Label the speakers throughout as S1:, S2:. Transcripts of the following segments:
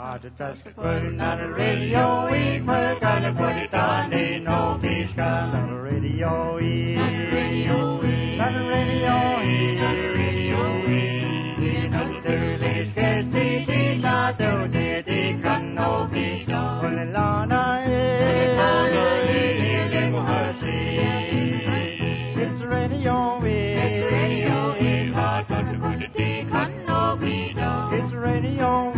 S1: Just putting on the radio, we gotta put it on, they know he's got on the radio, on the radio, on the radio, on the radio, on the Thursday's guest, they not do, they can know he's got on the Lana, it's the radio, hard to put it, they can know he's got it's the radio,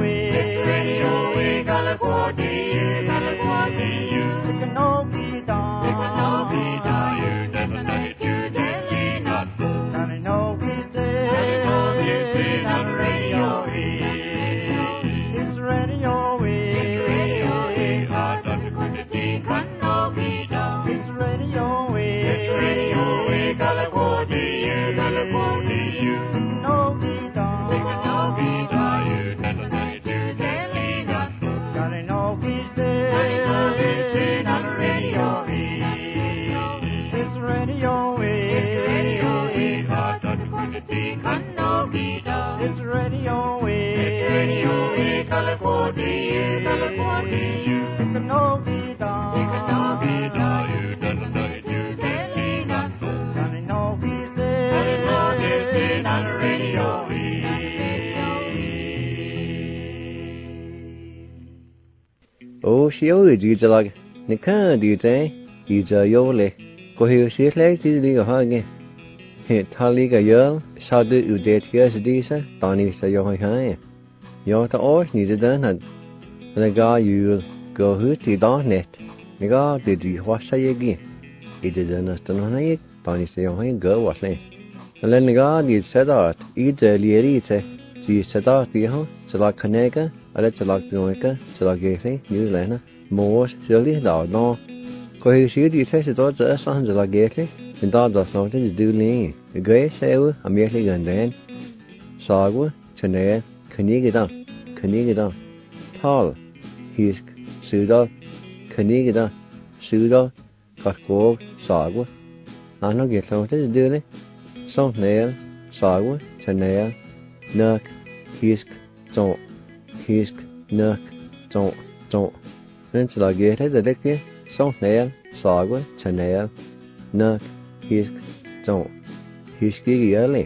S2: Oh, she always did like Nika, do you say? He's a yole. Go here, see it like this, legal hugging. Hit Taliga Yell, shot it you did here, Disa, Donny say your high. You're the horse needed done, and the guy you go who to darn it. The guy did you wash again. It is an astronomy, Donny say your high girl was late. And then the guy did set out, eat the Lierite, she set out the home, so like Canega. Let's like the Noika, so like Gatley, New Lena, Moors, Shirley, Dog, no. Go here, see the test of the sons of like Gatley, and Dog does not is doing. The grey sail, immediately gone then. Sagwa, Chanea, Canigida, Tall, Hisk, Suda, Canigida, Suda, Kakog, Sagwa. I know get out is doing. Some nail, Sagwa, Chanea, Nuck, Hisk, Don't. Hisk, Nuck, don't. Then till I get it, the dicky, so nail, sagwa, chanel, nuck, hisk, don't. Hiski early.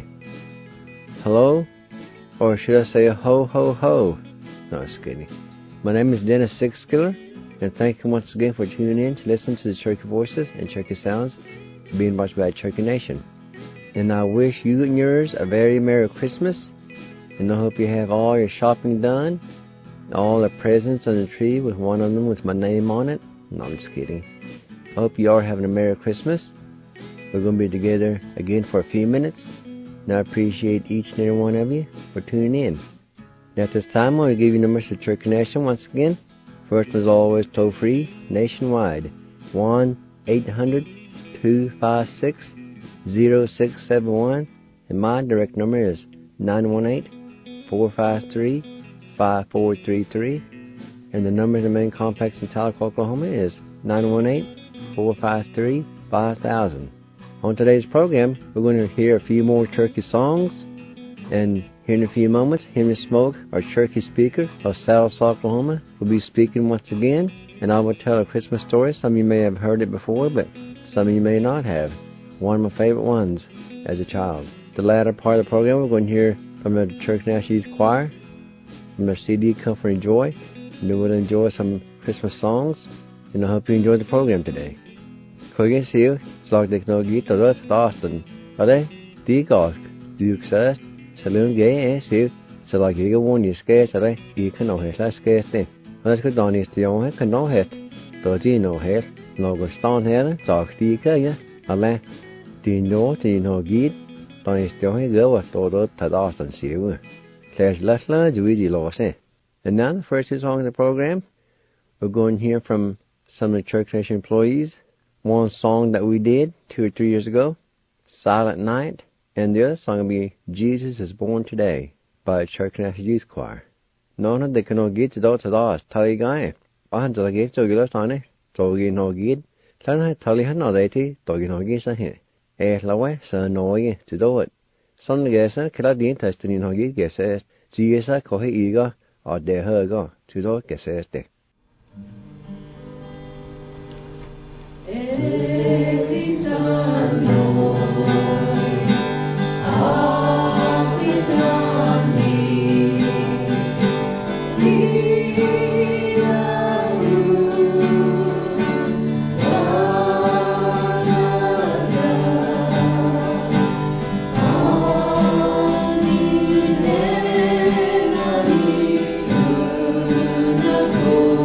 S2: Hello? Or should I say ho, ho, ho? No, it's kidding. My name is Dennis Sixskiller, and thank you once again for tuning in to listen to the Cherokee Voices and Cherokee Sounds being watched by Cherokee Nation. And I wish you and yours a very Merry Christmas. And I hope you have all your shopping done, all the presents on the tree with one of them with my name on it. No, I'm just kidding. I hope you are having a Merry Christmas. We're going to be together again for a few minutes, and I appreciate each and every one of you for tuning in. Now at this time, I'm going to give you numbers to Cherokee Nation once again. First, as always, toll-free, nationwide, 1-800-256-0671, and my direct number is 918-453-5433, and the numbers in main complex in Tahlequah, Oklahoma is 918-453-5000. On today's program, we're going to hear a few more Cherokee songs, and here in a few moments, Henry Smoke, our Cherokee speaker of South Oklahoma, will be speaking once again, and I will tell a Christmas story. Some of you may have heard it before, but some of you may not have. One of my favorite ones as a child. The latter part of the program, we're going to hear from the Cherokee National Youth Choir, from their CD Comfort and Joy, and then we'll enjoy some Christmas songs, and I hope you enjoy the program today. Kogi siu, slag dik no git og rødt rasten, og det, de gak, du sæst, salun gay siu, så lag jeg vun I skæs, og det, I kan nå helt skæs det, og det skal danis til jo kan nå helt, da de nå helt, når stand her, tak de kan ja, alle, de nå til nå git, danis til jo gør og rødt til rasten siu. Clash Leffler, Juigi Lawson. And now the first song of the program, we're going to hear from some of the Cherokee Nation employees. One song that we did 2 or 3 years ago, Silent Night, and the other song will be Jesus is Born Today by the Cherokee National Youth Choir. None they can get to that, tell you guy. I had get to get on it, so you know get. Then I tell you no deity, dog you know get here. Laway, so no way to do it. Some guesser, can I be interested in how you guess it? Jesus, Kohe Ega, ở đề hơi có chú đó cái xe tệ
S3: Oh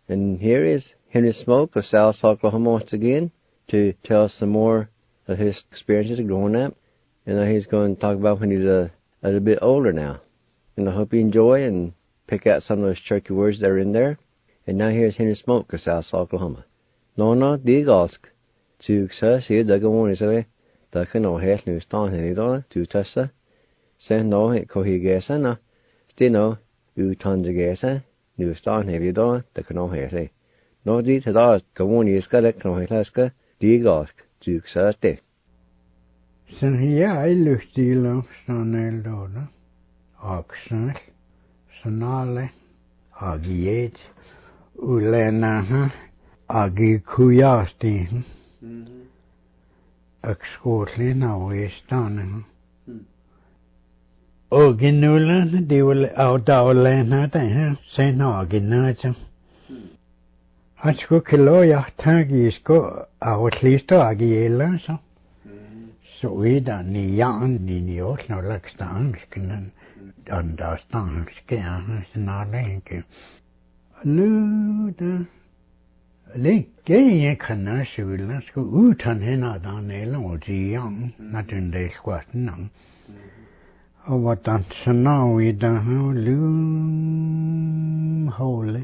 S2: And here is Henry Smoke of South Oklahoma once again to tell us some more of his experiences growing up. And he's going to talk about when he's a little bit older now. And I hope you enjoy and pick out some of those Cherokee words that are in there. And now here's Henry Smoke of South Oklahoma. Nona digalsk to see the go is a the cano hair new stone any dollar to tessa. Send no it cohigasa stino tons of gasa new stone any dollar the cano hair. No di to the go on is got a cano haska digalsk to te.
S3: Så jeg lyst til å stående da, aksen, sonale, agiet, ulena, agikujasti, akskotlina og i stående. Oginulen, de vil avdavlena det her, sen aginøte. Han skulle kilo jagtag i sko, av slisto agiela, så. Så vidare ni jan ni åt några laxtangsken andra stangsken snarare nu då ligger jag kan skulle ska utan henne där eller och jan när den där skvatten och vad den snau i där lum håle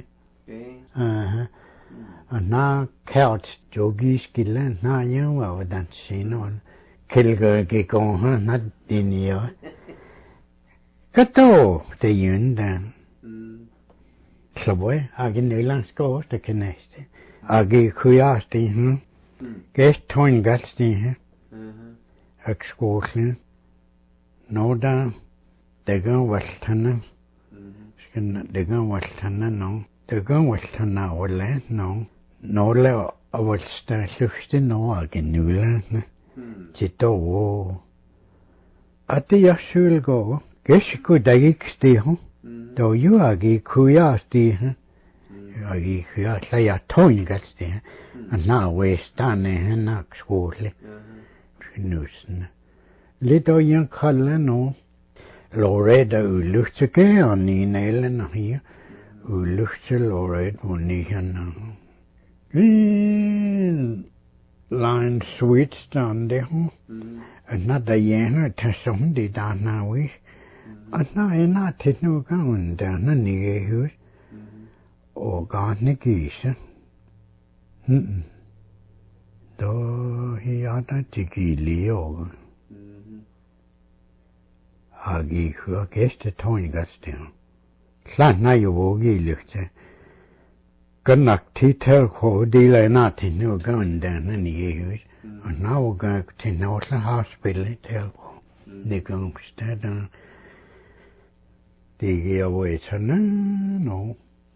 S3: na couch jogiskillen na ju vad den sinon Kilgore gikk natt inn i år. Hva da? Det gjør den. Klabøy, jeg nylandsk år, det kan næste. Jeg kujasti, gæst tøjngalsti, jeg skåslen. Nå da, det går valgtene. Det går valgtene nå. Det går valgtene over land nå. Nå laver jeg valgtene lufte nå, jeg nylandene. Chito. Ati ya shulgo. Geshiku dagiksti ho. Do you agi kuyasti. Agi kuyasta ya toingasti. And now we stand in a school. Nusen. Little young color no. Loreda ulutsake on the nailen here. Ulutse Loreda unihan. Line sweet stand there. Another year to some did I now wish. And I not to no going down a near hood. Or garden geese. Though he had a ticky leo. Agi who I guess the toy got still. Slant na you wogi looked. Gannak titel ko dile nati no going down any years. And now we're going to North Hospital tell they go instead of the away to no.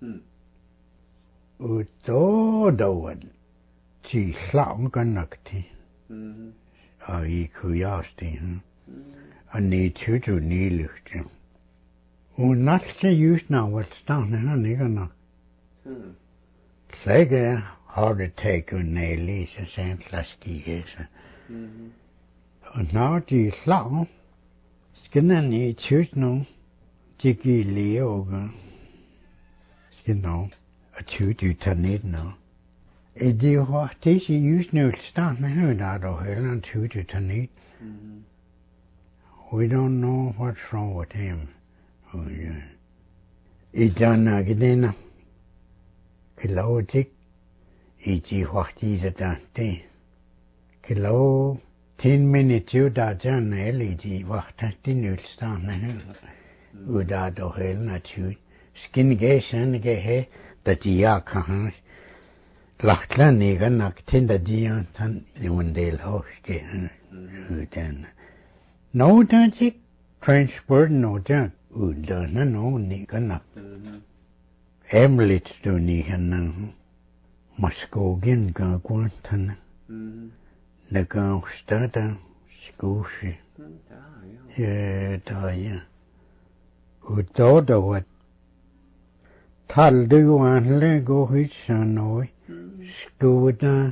S3: Uto one. She slap gannakti. I curiosity. I need you to kneel. Not to use now what's down in a nigger. Sega hard to take on Nelly's a Saint Lasky is. And now the slow skin and eat shoot no jiggy leo skin no a shoot you turn it no. A dear what this you use no stand me heard out of hell and shoot you turn it. We don't know what's wrong with him. Oh yeah. It's done again. Kilo tick, iti wachti za dante. Kilo 10 minutes you da jan iti wachta tinul stan uda do hel na tu. Skin ge san ge he da dia kan. Lachtla nega nak tinda dia tan wendel hosh ge udan. No da tick transport no da uda na no nega nak. Emlitz do ni han Moskogin ga kwantan. Na ga stada skushi. Ja da ja. Utoda wat tal du an le go hit sanoi. Skuda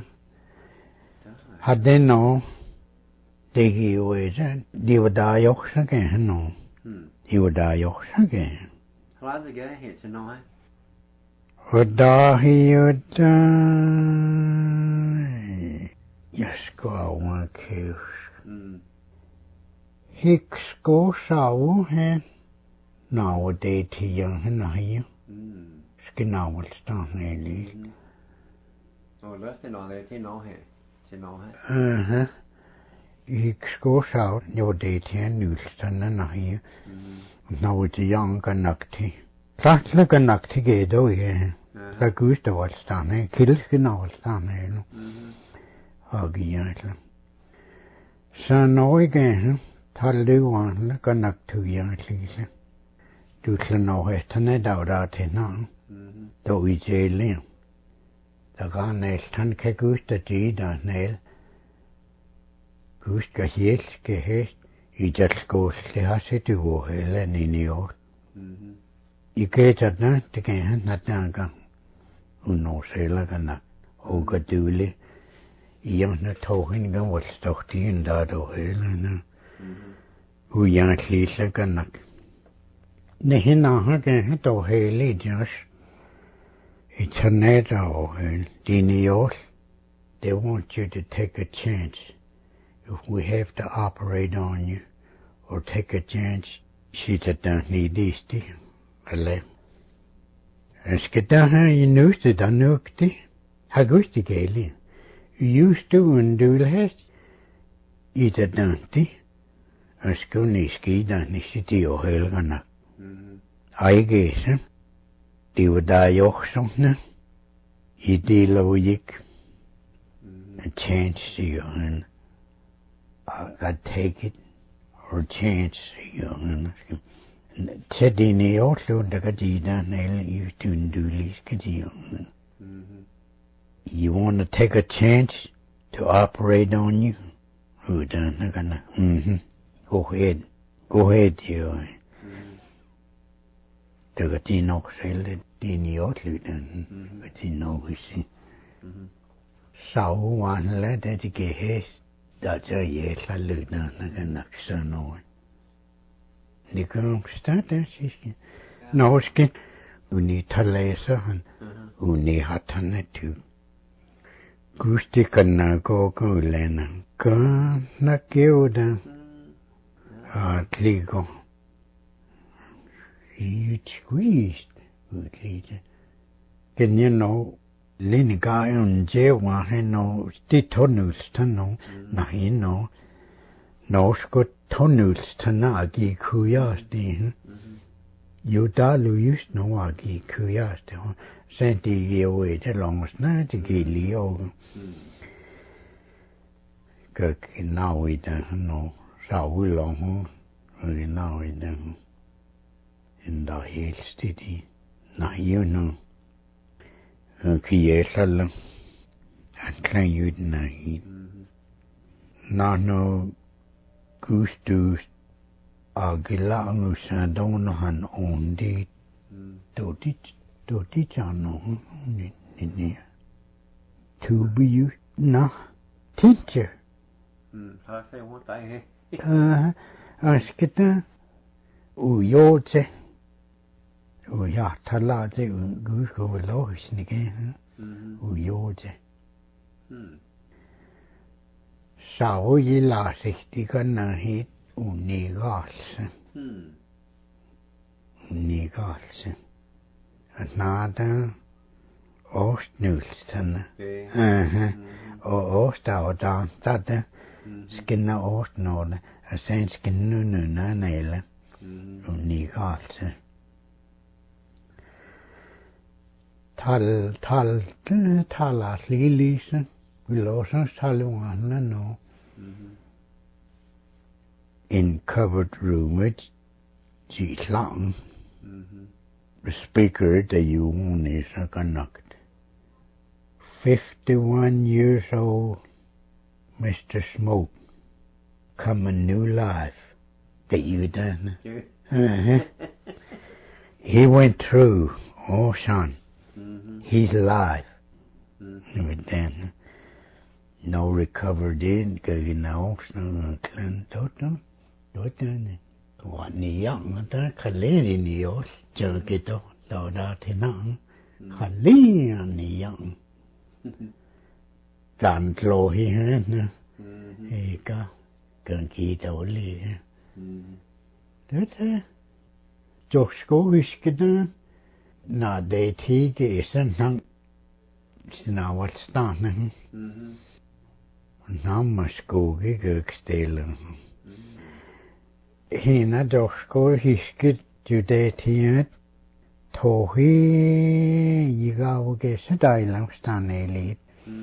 S3: hadeno degi weza divada yoksage no. Divada yoksage.
S2: How's it going here tonight?
S3: Odahi Yasko awan keus. Hicks go saw hen. Now a day to young and I. Skinawal stand nearly.
S2: Oh, less than all that, no head.
S3: Hicks goes out, your day to a newsstand and I. Now it's a young ganakti. That's like a nakti gado, yeah. Like Gustav stand, kills Ginawal stand. Again. So now again, tell you one like a naktu young at least. Du know it, and I doubt that now. Though we jail. The garnel tan Gusta Gida nail. Gusta Hielske hest. He just goes to Hasset to go Helen in your. You get at that again, not danga. Who knows, like a nut. Oga dooley. Young not talking gun was stuck to in that or Helen. Who young least like a nut. The hinna again to Haley just. It's a net or Dinios. They want you to take a chance. If we have to operate on you or take a chance, she don't need this. Alle. Sketaha you knew to the nukti. Hagusti Gaili. Used to undo the head. Eat a dante. A scony ski than city or Helgana. I guess him. Die we daar joch something. Je deal with a chance to you and I take it or chance to you and said in the outlaw the gadida nail you to do least you. You want to take a chance to operate on you? Who done gonna Go ahead you. The Gatino sailed in the outlet, but he knows. So one lad that he get haste, that's a yes, I look down and knock son on. The girl started, she no skin, who need to laser and who need hot on it too. Gusti can go lena, can not kill them. Legal. You squeezed, good leader. Can you know, Lenny guy on jail one, he know, the tunnels to know, na he know, no scot tunnels to nagi curiosity. You dalu used no agi curiosity, sent the away the longest night to get Leo. Cook now we don't know, so we long, we now we don't. In the hill city, na you know, Kiesal, and can you na he? Na no gustus agilangus and don't han on the do chano in to be you na teacher.
S2: I say what I
S3: asketa uyote. Oh ja, talaze gus go lois nige. Uyote. Sao yi la sich na hit unigalse. Unigalse. Nada ostnulsten. Osta da tata skinna ostnorde. Sen skinna nuna nele. Unigalse. Talas lilisen. Vi låser talvanna no. In covered room it's long. The speaker that you own is a conduct. 51 years old, Mr. Smoke. Come a new life. That you done. He went through, oh son. He's alive. Then no recovered in because now no clan toto what ni young ta khale ni yo chờ cái đó đó thì nó Khalian yang. Gan lo hi hen. E ka gan ki to li. Det Josko viskede na de tige isen han snawat stanen. Namma skogi gökstelen. Hina Josko hisket ju de tiet tohi yigauge sedailam stanelit.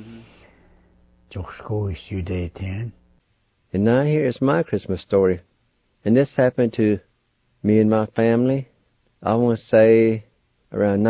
S3: Josko is ju de tiet.
S2: And now here is my Christmas story. And this happened to me and my family, I want to say around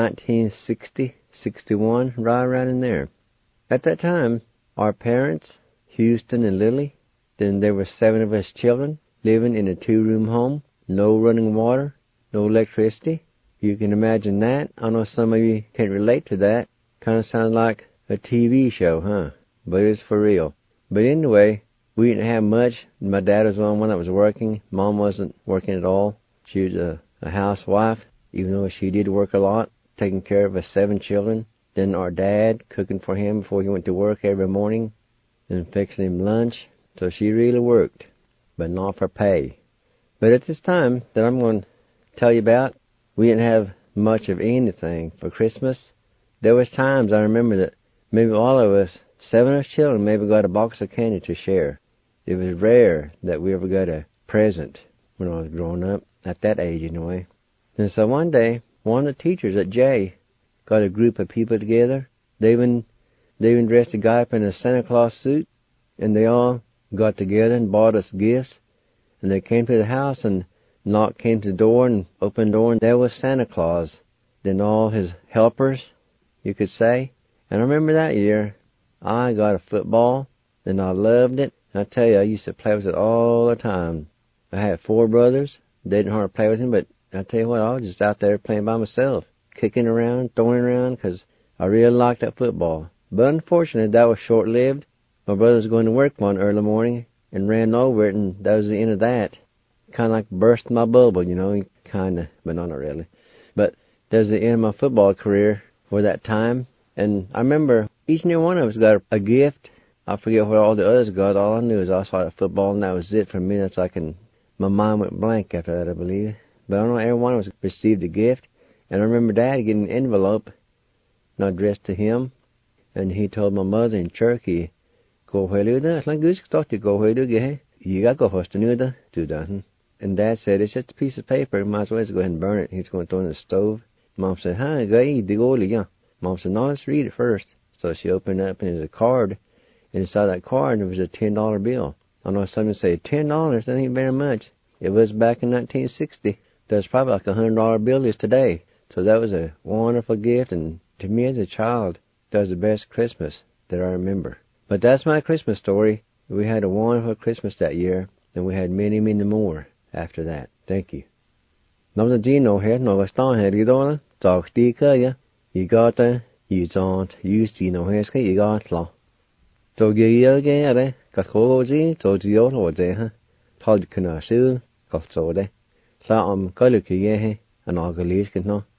S2: 1960, 61, right around in there. At that time, our parents, Houston and Lily, then there were 7 of us children living in a 2-room home, no running water, no electricity. You can imagine that. I know some of you can't relate to that. Kind of sounds like a TV show, huh? But it's for real. But anyway, we didn't have much. My dad was the only one that was working. Mom wasn't working at all. She was a housewife, even though she did work a lot, taking care of us 7 children. Then our dad cooking for him before he went to work every morning and fixing him lunch. So she really worked, but not for pay. But at this time that I'm going to tell you about, we didn't have much of anything for Christmas. There was times I remember that maybe all of us, 7 of us children, maybe got a box of candy to share. It was rare that we ever got a present when I was growing up, at that age anyway. And so one day, one of the teachers at Jay got a group of people together. They even dressed a guy up in a Santa Claus suit, and they all got together and bought us gifts. And they came to the house and came to the door and opened the door, and there was Santa Claus. Then all his helpers, you could say. And I remember that year, I got a football, and I loved it. I tell you, I used to play with it all the time. I had 4 brothers. They didn't hardly play with him, but I tell you what, I was just out there playing by myself, kicking around, throwing around, because I really liked that football. But unfortunately, that was short-lived. My brother was going to work one early morning and ran over it, and that was the end of that. Kind of like burst my bubble, you know, kind of, but not really. But that was the end of my football career for that time. And I remember each and every one of us got a gift. I forget what all the others got. All I knew is I saw that football, and that was it for me. That's like my mind went blank after that, I believe. But I know every one of us received a gift. And I remember Dad getting an envelope, not addressed to him. And he told my mother in Cherokee, "Go where you do? It's like good stuff to go where you do. You got to go host the do that." And Dad said, "It's just a piece of paper. Might as well just go ahead and burn it." He's going to throw it in the stove. Mom said, "Huh, go eat the goalie, yeah." Mom said, "No, let's read it first." So she opened it up, and there's a card. And inside that card, there was a $10 bill. I know some would say, $10, that ain't very much. It was back in 1960. That's probably like a $100 bill is today. So that was a wonderful gift, and to me as a child, that was the best Christmas that I remember. But that's my Christmas story. We had a wonderful Christmas that year, and we had many, many more after that. Thank you. Now the Gino here, no Gaston here, you don't talk sticker, yeah. You got you don't use Gino here, you got law. So you get it, got cozy, so you know there, told can I soon, got so there. So go look here, and all the leaves can know.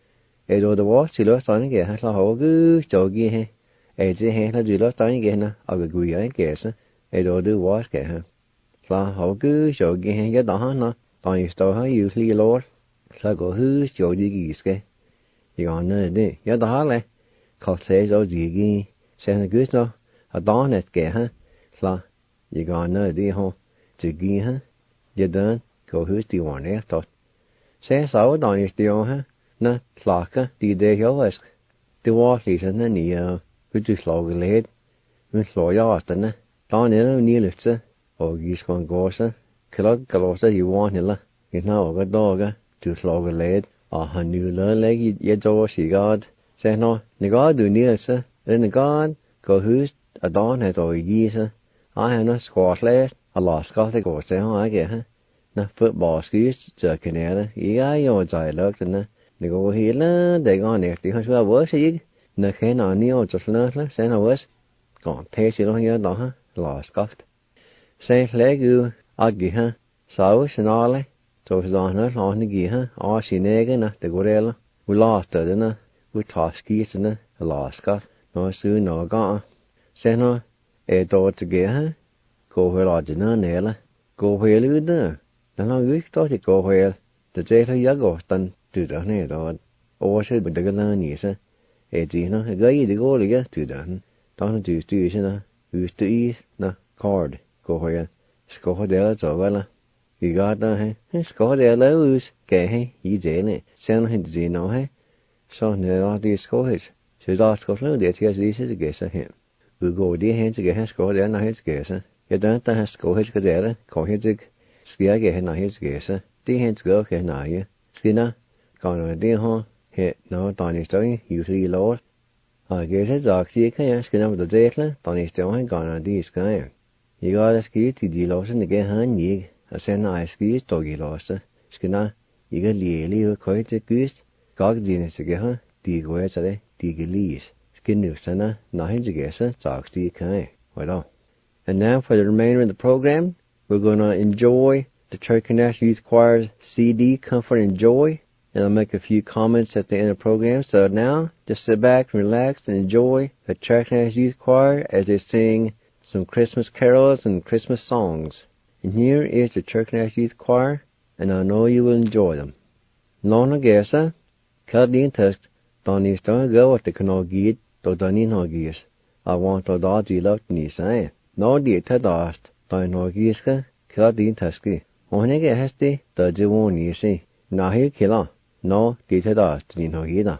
S2: As all the wash, you lost on again, has a whole good joggy here. As the hand, you lost on again, I'll go agree, I guess. As all the wash get her. So how good joggy here, you don't know. Don't you store her usually, Lord? So go who's joggy geese. You on the day, you don't holler. Cause says, oh, jiggy, send a good no. A dawn at get her. So you gone no day home. Jiggy her. You done. Go who's the one there, thought. Say so, don't you still her? Na, slaka, die day your ask. The water is in the near, which is log laid. When slow yard, then, down in a near litzer, or geese gone gorsa. Kellogg galosa, you want hilla. It's now a dog, to slog laid. Or her new learn leg, ye jaw she god. Say no, the god do near, sir. Then the god, go who's a dawn has all geese. I have no squash last. A lost got the go say, oh, I get her. Na football skis, jerking at her. Yeah, you're dialogue, and they go here, they go on there. They have to work, you. No, can't on the just learn, say no worse. Gone, taste you on your door, lost got. Say, leg you, I'll give her. So, and all, so it's on her, on the gear, or she nagger, the gorilla. We lost her, didn't u taski sene Alaska no su no ga seno e do tge go hela jina nela go helu de na no u to go hel de je ya go tan tu da ne do o she de ga na ni se e ji no ga yi de go le ga tu da dan tu tu sene u tu is na card go hel sko de zo wala you got that he sko de la us ke he yi je ne sen he de no he so ne la di sko he so da sko no de ti is is ge sa he u go di he ge he sko de na he ge sa ye dan ta he sko he ge de ko he de skia ge he na he ge sa di he go ge na ye skina ko no di ho he no ta ni so you see lo a ge se za ki ke ya skina de de le ta ni so he ga na di ska ye you got ski ti di lo se ne ge han ni a sen a ski togi losse skina iga lieli u koite gus gag dine se ge di goe sare di gelis skinu sana na hinge gesa talkti kai well. And now for the remainder of the program, we're going to enjoy the Church National Youth Choir's CD Comfort and Joy, and I'll make a few comments at the end of the program. So now just sit back and relax and enjoy the Church National Youth Choir as they sing some Christmas carols and Christmas songs. And here is the Church National Youth Choir, and I know you will enjoy them. Lorna Gesa, Cardine Tusk, Donny Stone go at the Canal Gid, to Donny Nogis. I want to dodge you love Nisa. No dear Tadast, Donny Nogiska, Cardine Tusky. Only get hasty, the Jewon Yisi. Now here killer, no dear Tadast, Nogida.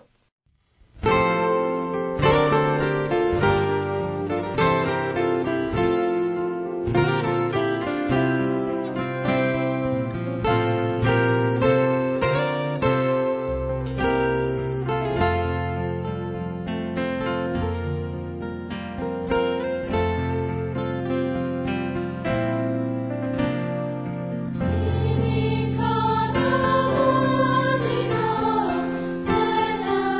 S4: Thank you.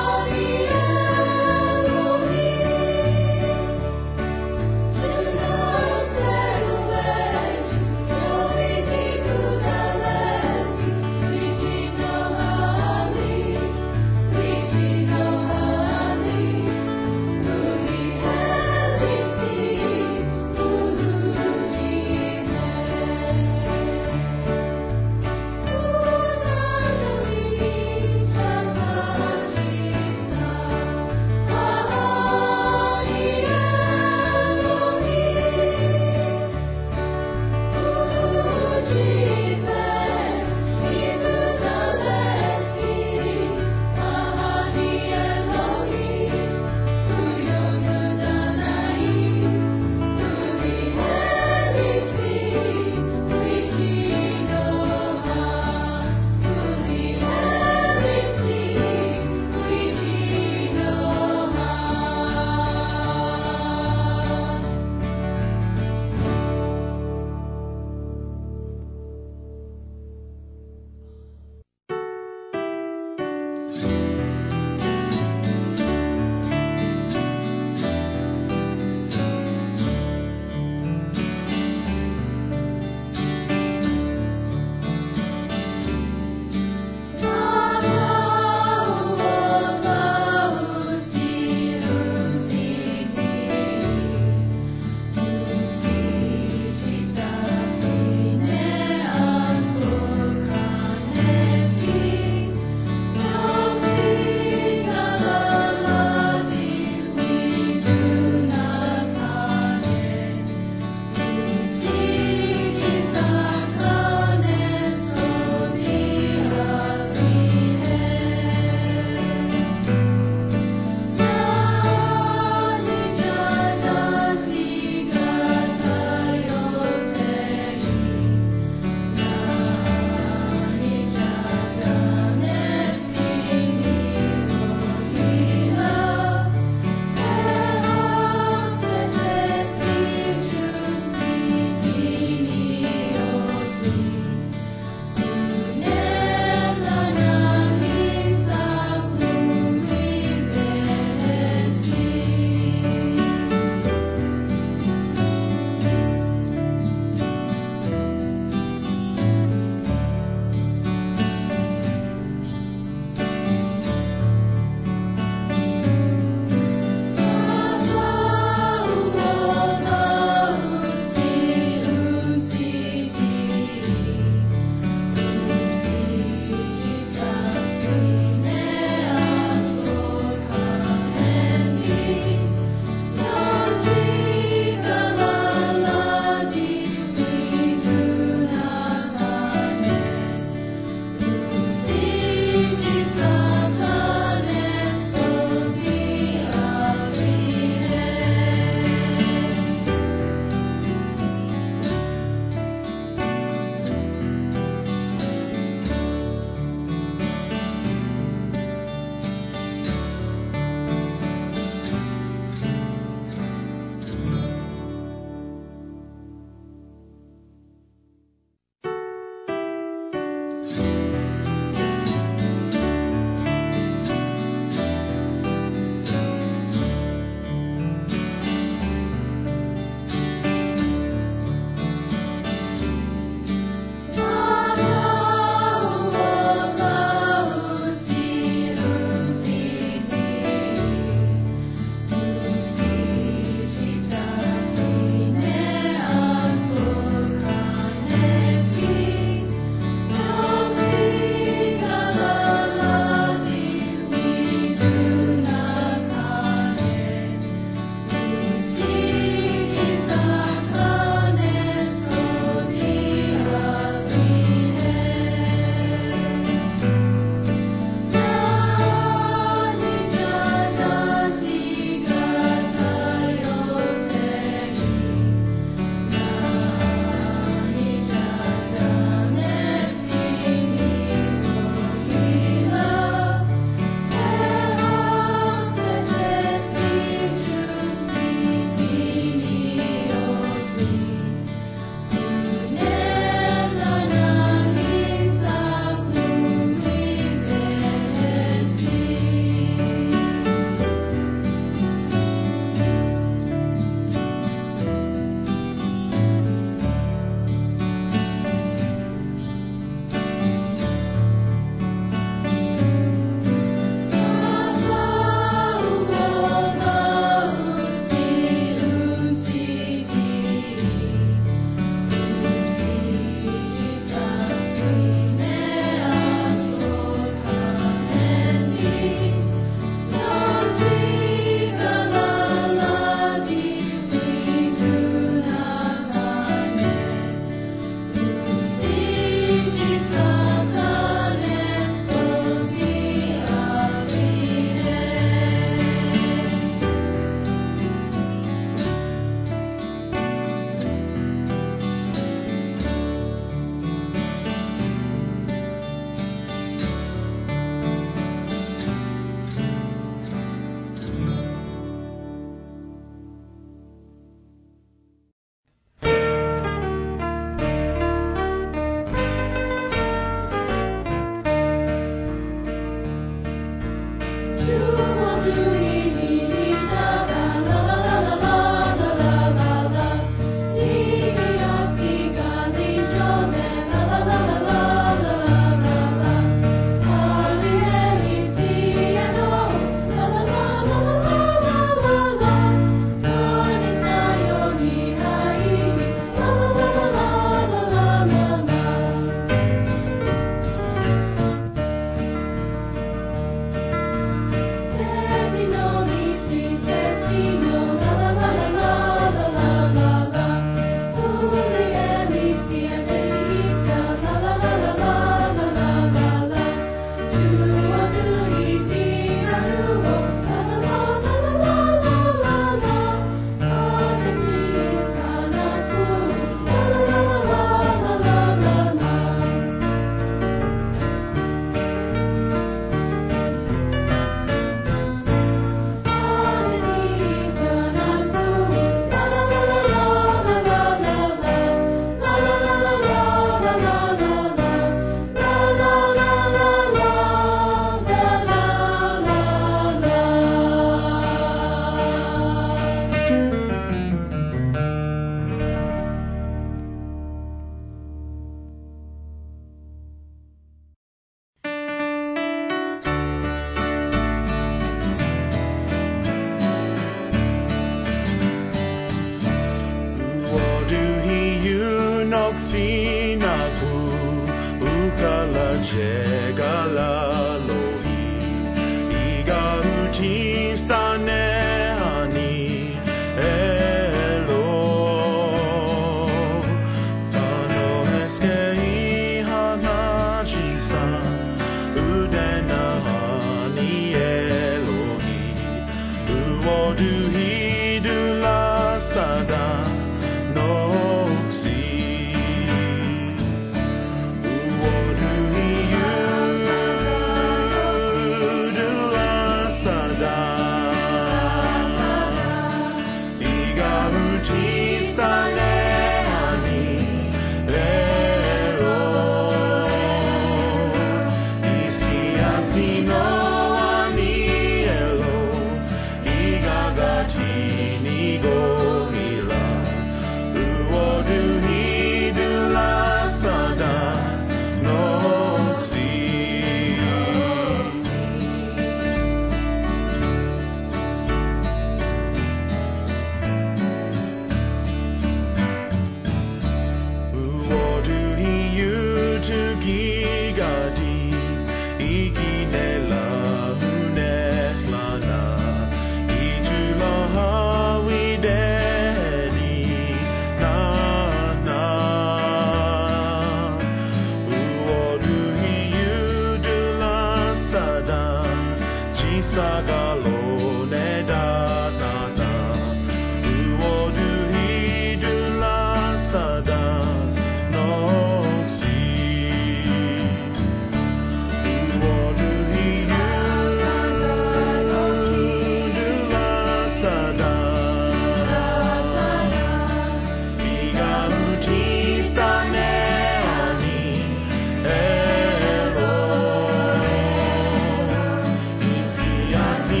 S4: Isi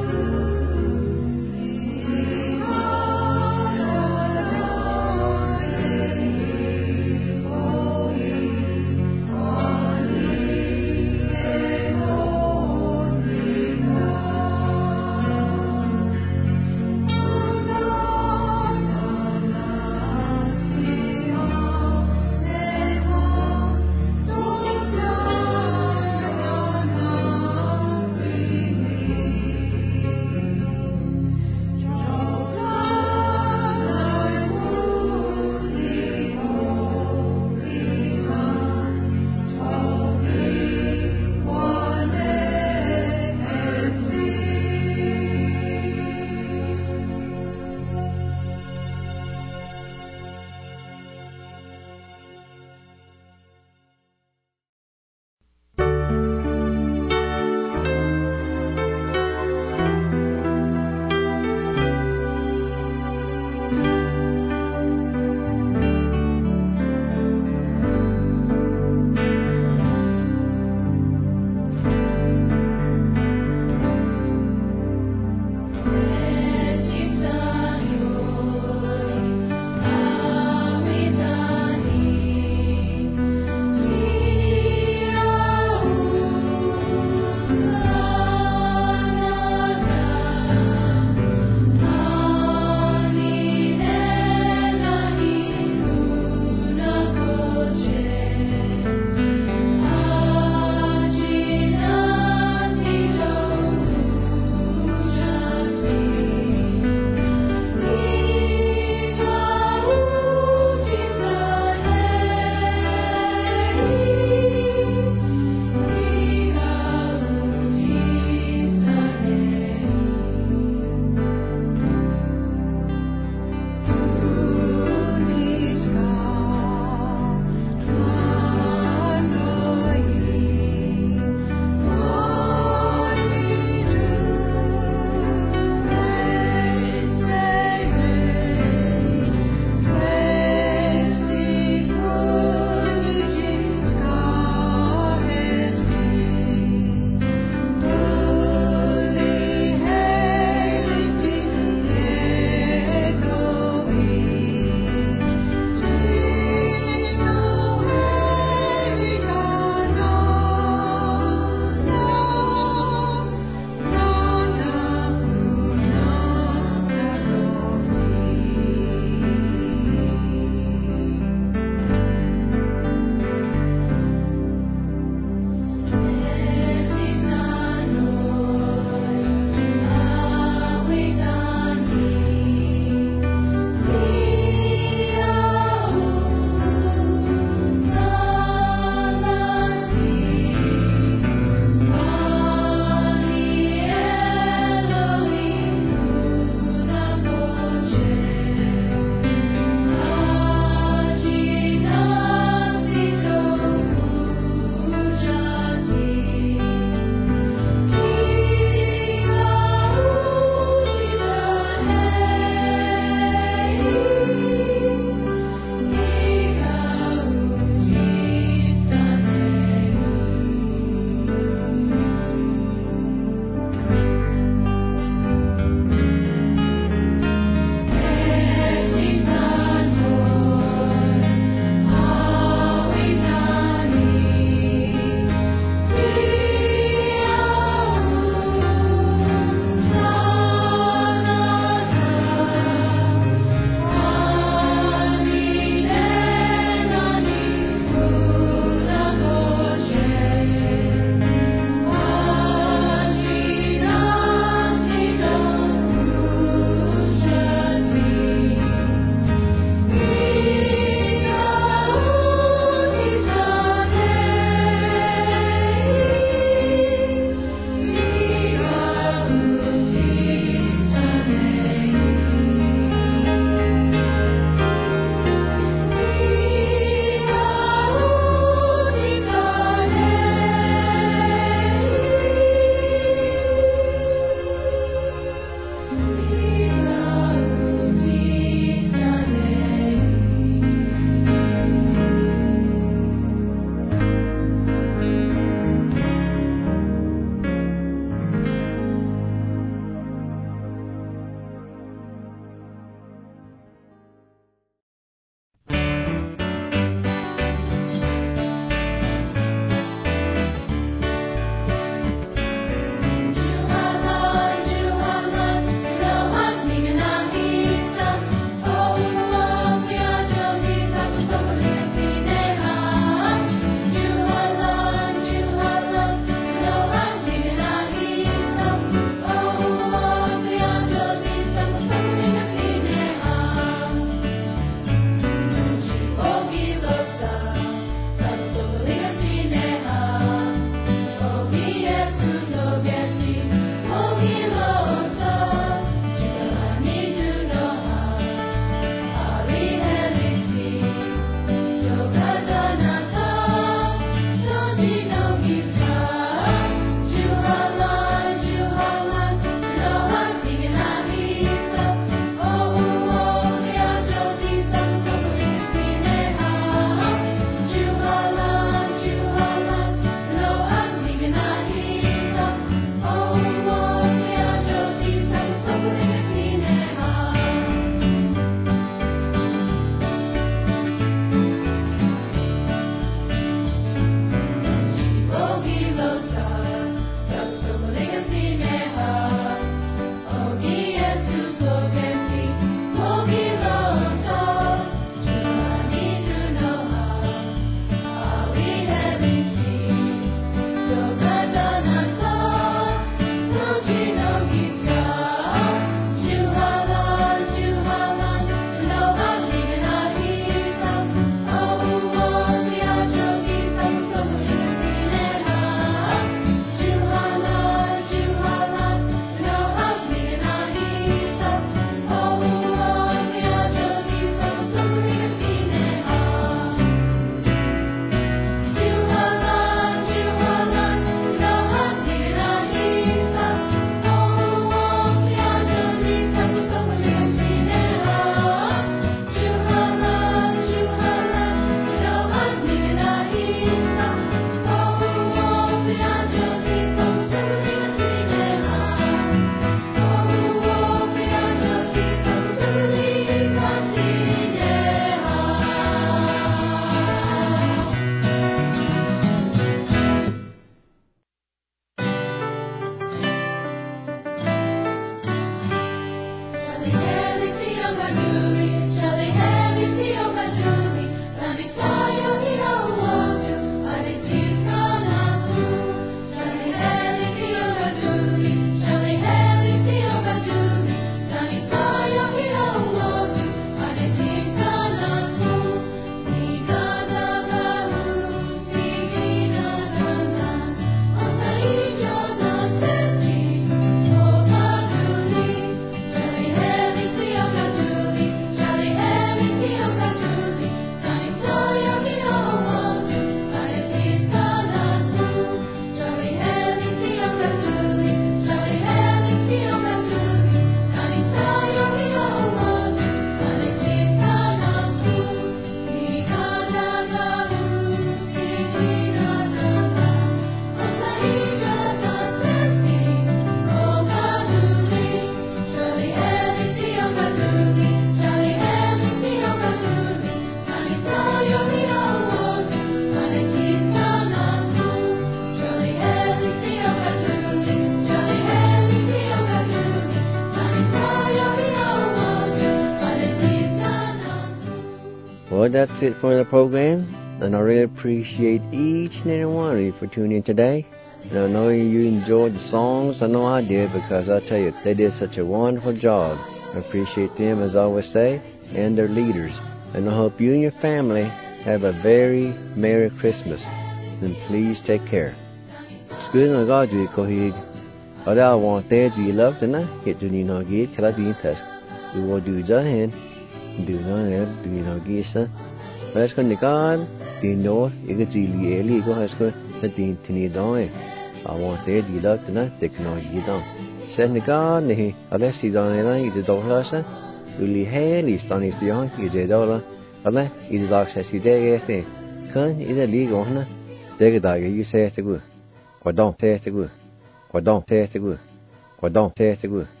S2: that's it for the program. And I really appreciate each and every one of you for tuning in today. And I know you enjoyed the songs. I know I did, because I tell you, they did such a wonderful job. I appreciate them, as I always say, and their leaders. And I hope you and your family have a very Merry Christmas. And please take care. Excuse me, God, you cohig. I want that you love tonight. Hit do you know get? Can I be in touch? We will do your hand. Do you know get, son? Let's go to God. Do you know? You can see Eli go. Let's go. Let the internet on. I want that you love tonight. They can all get on. Send the God. Unless he's on the line, he's a dollar, son. Uli hell, he's on his young. He's a dollar. Unless he's access his day yesterday. Can he's a league on her. They get out. You say it's a good. Or don't say it's a good. Or don't say it's a good. Or don't say it's a good.